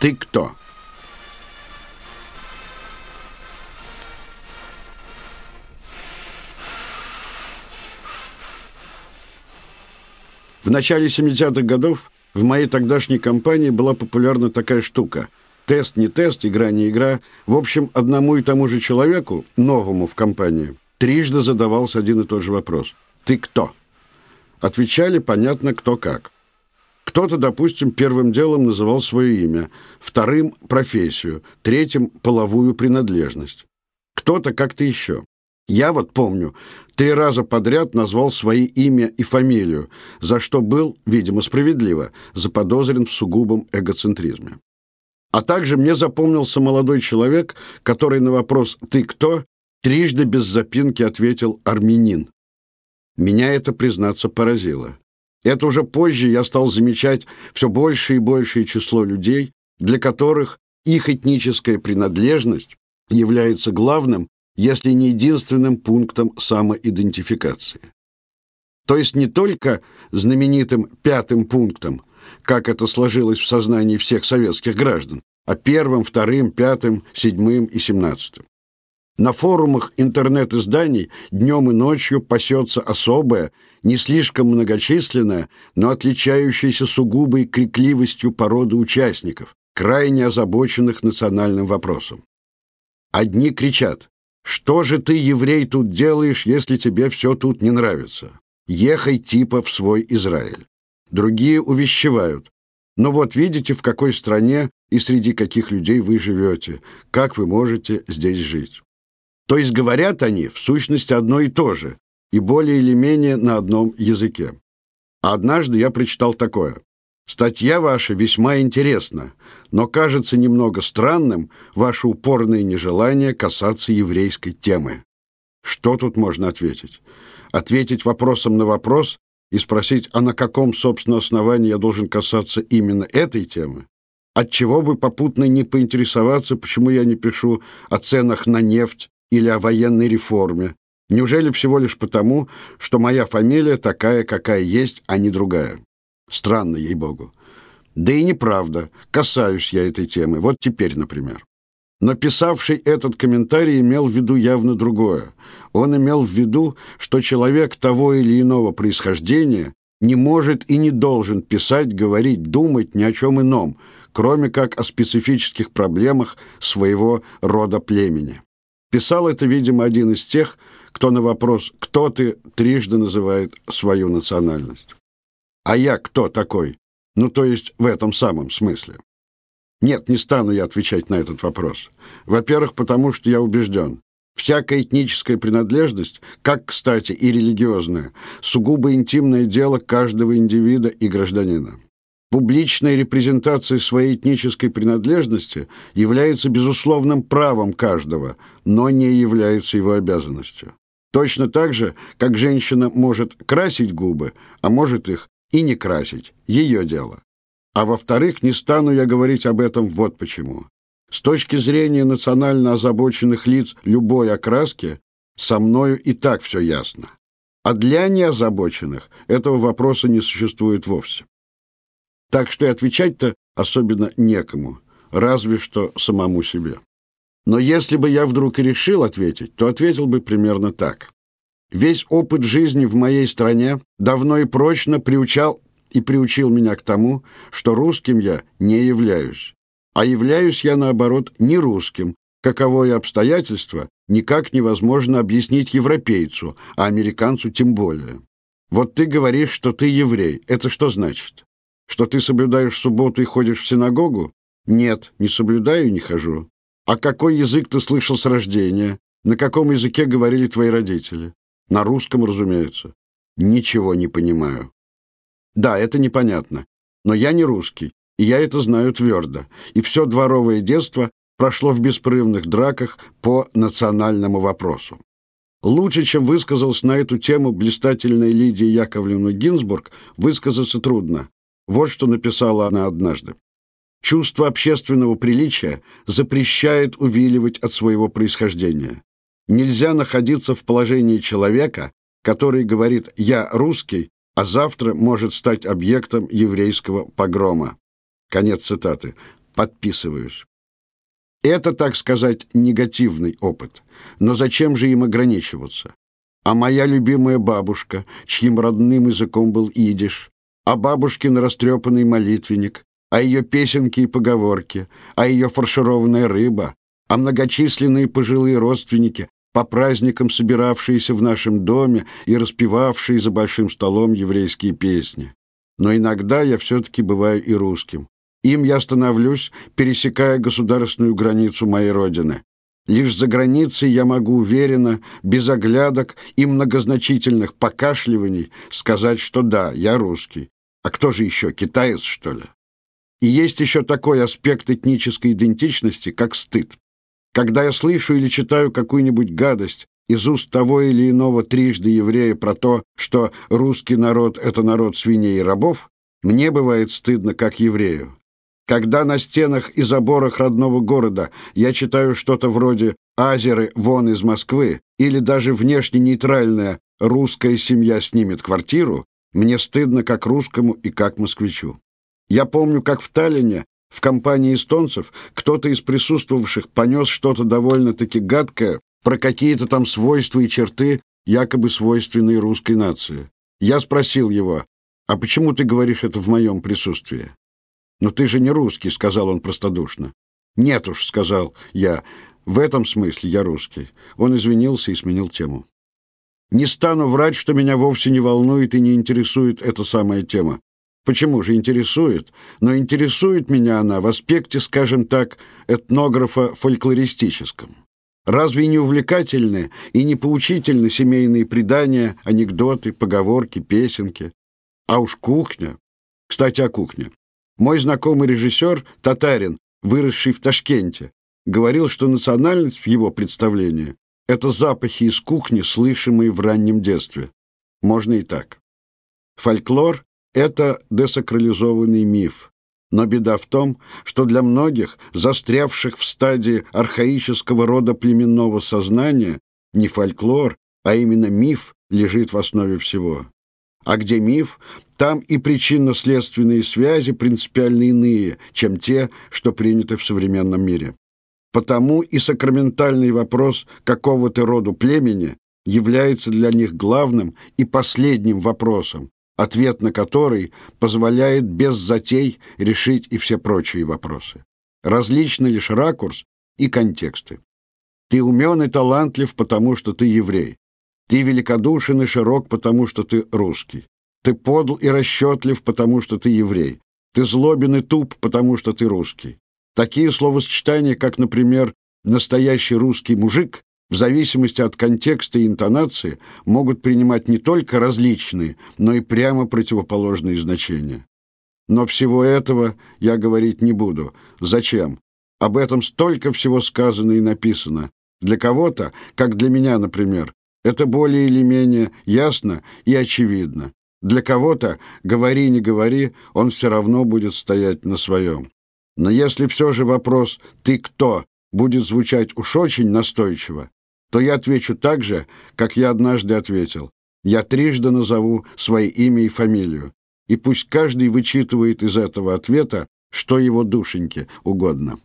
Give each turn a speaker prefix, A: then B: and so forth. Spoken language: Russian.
A: Ты кто? В начале 70-х годов в моей тогдашней компании была популярна такая штука. Тест не тест, игра не игра. В общем, одному и тому же человеку, новому в компании, трижды задавался один и тот же вопрос. «Ты кто?» Отвечали, понятно, кто как. Кто-то, допустим, первым делом называл свое имя, вторым – профессию, третьим – половую принадлежность. Кто-то как-то еще. Я вот помню, 3 раза подряд назвал свои имя и фамилию, за что был, видимо, справедливо, заподозрен в сугубом эгоцентризме. А также мне запомнился молодой человек, который на вопрос «Ты кто?» трижды без запинки ответил «Армянин». Меня это, признаться, поразило. Это уже позже я стал замечать все большее и большее число людей, для которых их этническая принадлежность является главным, если не единственным пунктом самоидентификации. То есть не только знаменитым 5-м пунктом, как это сложилось в сознании всех советских граждан, а 1-м, 2-м, 5-м, 7-м и 17-м. На форумах интернет-изданий днем и ночью пасется особая, не слишком многочисленная, но отличающаяся сугубой крикливостью породы участников, крайне озабоченных национальным вопросом. Одни кричат: «Что же ты, еврей, тут делаешь, если тебе все тут не нравится? Ехай типа в свой Израиль». Другие увещевают: «Но вот видите, в какой стране и среди каких людей вы живете, как вы можете здесь жить». То есть говорят они, в сущности, одно и то же, и более или менее на одном языке. А однажды я прочитал такое: «Статья ваша весьма интересна, но кажется немного странным ваше упорное нежелание касаться еврейской темы». Что тут можно ответить? Ответить вопросом на вопрос и спросить, а на каком, собственно, основании я должен касаться именно этой темы? Отчего бы попутно не поинтересоваться, почему я не пишу о ценах на нефть или о военной реформе? Неужели всего лишь потому, что моя фамилия такая, какая есть, а не другая? Странно, ей-богу. Да и неправда, касаюсь я этой темы, вот теперь, например. Но писавший этот комментарий имел в виду явно другое. Он имел в виду, что человек того или иного происхождения не может и не должен писать, говорить, думать ни о чем ином, кроме как о специфических проблемах своего рода племени. Писал это, видимо, один из тех, кто на вопрос «Кто ты?» трижды называет свою национальность. А я кто такой? Ну, то есть в этом самом смысле. Нет, не стану я отвечать на этот вопрос. Во-первых, потому что я убежден, всякая этническая принадлежность, как, кстати, и религиозная, сугубо интимное дело каждого индивида и гражданина. Публичная репрезентация своей этнической принадлежности является безусловным правом каждого, но не является его обязанностью. Точно так же, как женщина может красить губы, а может их и не красить, ее дело. А во-вторых, не стану я говорить об этом вот почему. С точки зрения национально озабоченных лиц любой окраски, со мною и так все ясно. А для неозабоченных этого вопроса не существует вовсе. Так что и отвечать-то особенно некому, разве что самому себе. Но если бы я вдруг и решил ответить, то ответил бы примерно так. Весь опыт жизни в моей стране давно и прочно приучил меня к тому, что русским я не являюсь. А являюсь я, наоборот, не русским, каковое обстоятельство никак невозможно объяснить европейцу, а американцу тем более. Вот ты говоришь, что ты еврей. Это что значит? Что ты соблюдаешь субботу и ходишь в синагогу? Нет, не соблюдаю и не хожу. А какой язык ты слышал с рождения? На каком языке говорили твои родители? На русском, разумеется. Ничего не понимаю. Да, это непонятно. Но я не русский, и я это знаю твердо. И все дворовое детство прошло в беспрерывных драках по национальному вопросу. Лучше, чем высказался на эту тему блистательная Лидия Яковлевна Гинзбург, высказаться трудно. Вот что написала она однажды. «Чувство общественного приличия запрещает увиливать от своего происхождения. Нельзя находиться в положении человека, который говорит «я русский», а завтра может стать объектом еврейского погрома». Конец цитаты. Подписываюсь. Это, так сказать, негативный опыт. Но зачем же им ограничиваться? А моя любимая бабушка, чьим родным языком был идиш, а бабушкин растрепанный молитвенник, а ее песенки и поговорки, а ее фаршированная рыба, а многочисленные пожилые родственники, по праздникам собиравшиеся в нашем доме и распевавшие за большим столом еврейские песни. Но иногда я все-таки бываю и русским. Им я становлюсь, пересекая государственную границу моей родины. Лишь за границей я могу уверенно, без оглядок и многозначительных покашливаний сказать, что да, я русский. А кто же еще, китаец, что ли? И есть еще такой аспект этнической идентичности, как стыд. Когда я слышу или читаю какую-нибудь гадость из уст того или иного трижды еврея про то, что русский народ — это народ свиней и рабов, мне бывает стыдно, как еврею. Когда на стенах и заборах родного города я читаю что-то вроде «Азеры вон из Москвы» или даже внешне нейтральная «Русская семья снимет квартиру», мне стыдно как русскому и как москвичу. Я помню, как в Таллине в компании эстонцев кто-то из присутствовавших понес что-то довольно-таки гадкое про какие-то там свойства и черты, якобы свойственные русской нации. Я спросил его: «А почему ты говоришь это в моем присутствии?» «Но ты же не русский», — сказал он простодушно. «Нет уж», — сказал я, — «в этом смысле я русский». Он извинился и сменил тему. Не стану врать, что меня вовсе не волнует и не интересует эта самая тема. Почему же интересует? Но интересует меня она в аспекте, скажем так, этнографа-фольклористическом. Разве не увлекательны и не поучительны семейные предания, анекдоты, поговорки, песенки? А уж кухня. Кстати, о кухне. Мой знакомый режиссер, татарин, выросший в Ташкенте, говорил, что национальность в его представлении — это запахи из кухни, слышимые в раннем детстве. Можно и так. Фольклор — это десакрализованный миф. Но беда в том, что для многих, застрявших в стадии архаического рода племенного сознания, не фольклор, а именно миф лежит в основе всего. А где миф, там и причинно-следственные связи принципиально иные, чем те, что приняты в современном мире. Потому и сакраментальный вопрос какого-то роду племени является для них главным и последним вопросом, ответ на который позволяет без затей решить и все прочие вопросы. Различны лишь ракурс и контексты. Ты умен и талантлив, потому что ты еврей. Ты великодушен и широк, потому что ты русский. Ты подл и расчетлив, потому что ты еврей. Ты злобен и туп, потому что ты русский. Такие словосочетания, как, например, «настоящий русский мужик», в зависимости от контекста и интонации, могут принимать не только различные, но и прямо противоположные значения. Но всего этого я говорить не буду. Зачем? Об этом столько всего сказано и написано. Для кого-то, как для меня, например, это более или менее ясно и очевидно. Для кого-то, говори, не говори, он все равно будет стоять на своем. Но если все же вопрос «ты кто?» будет звучать уж очень настойчиво, то я отвечу так же, как я однажды ответил. Я трижды назову свое имя и фамилию, и пусть каждый вычитывает из этого ответа, что его душеньке угодно.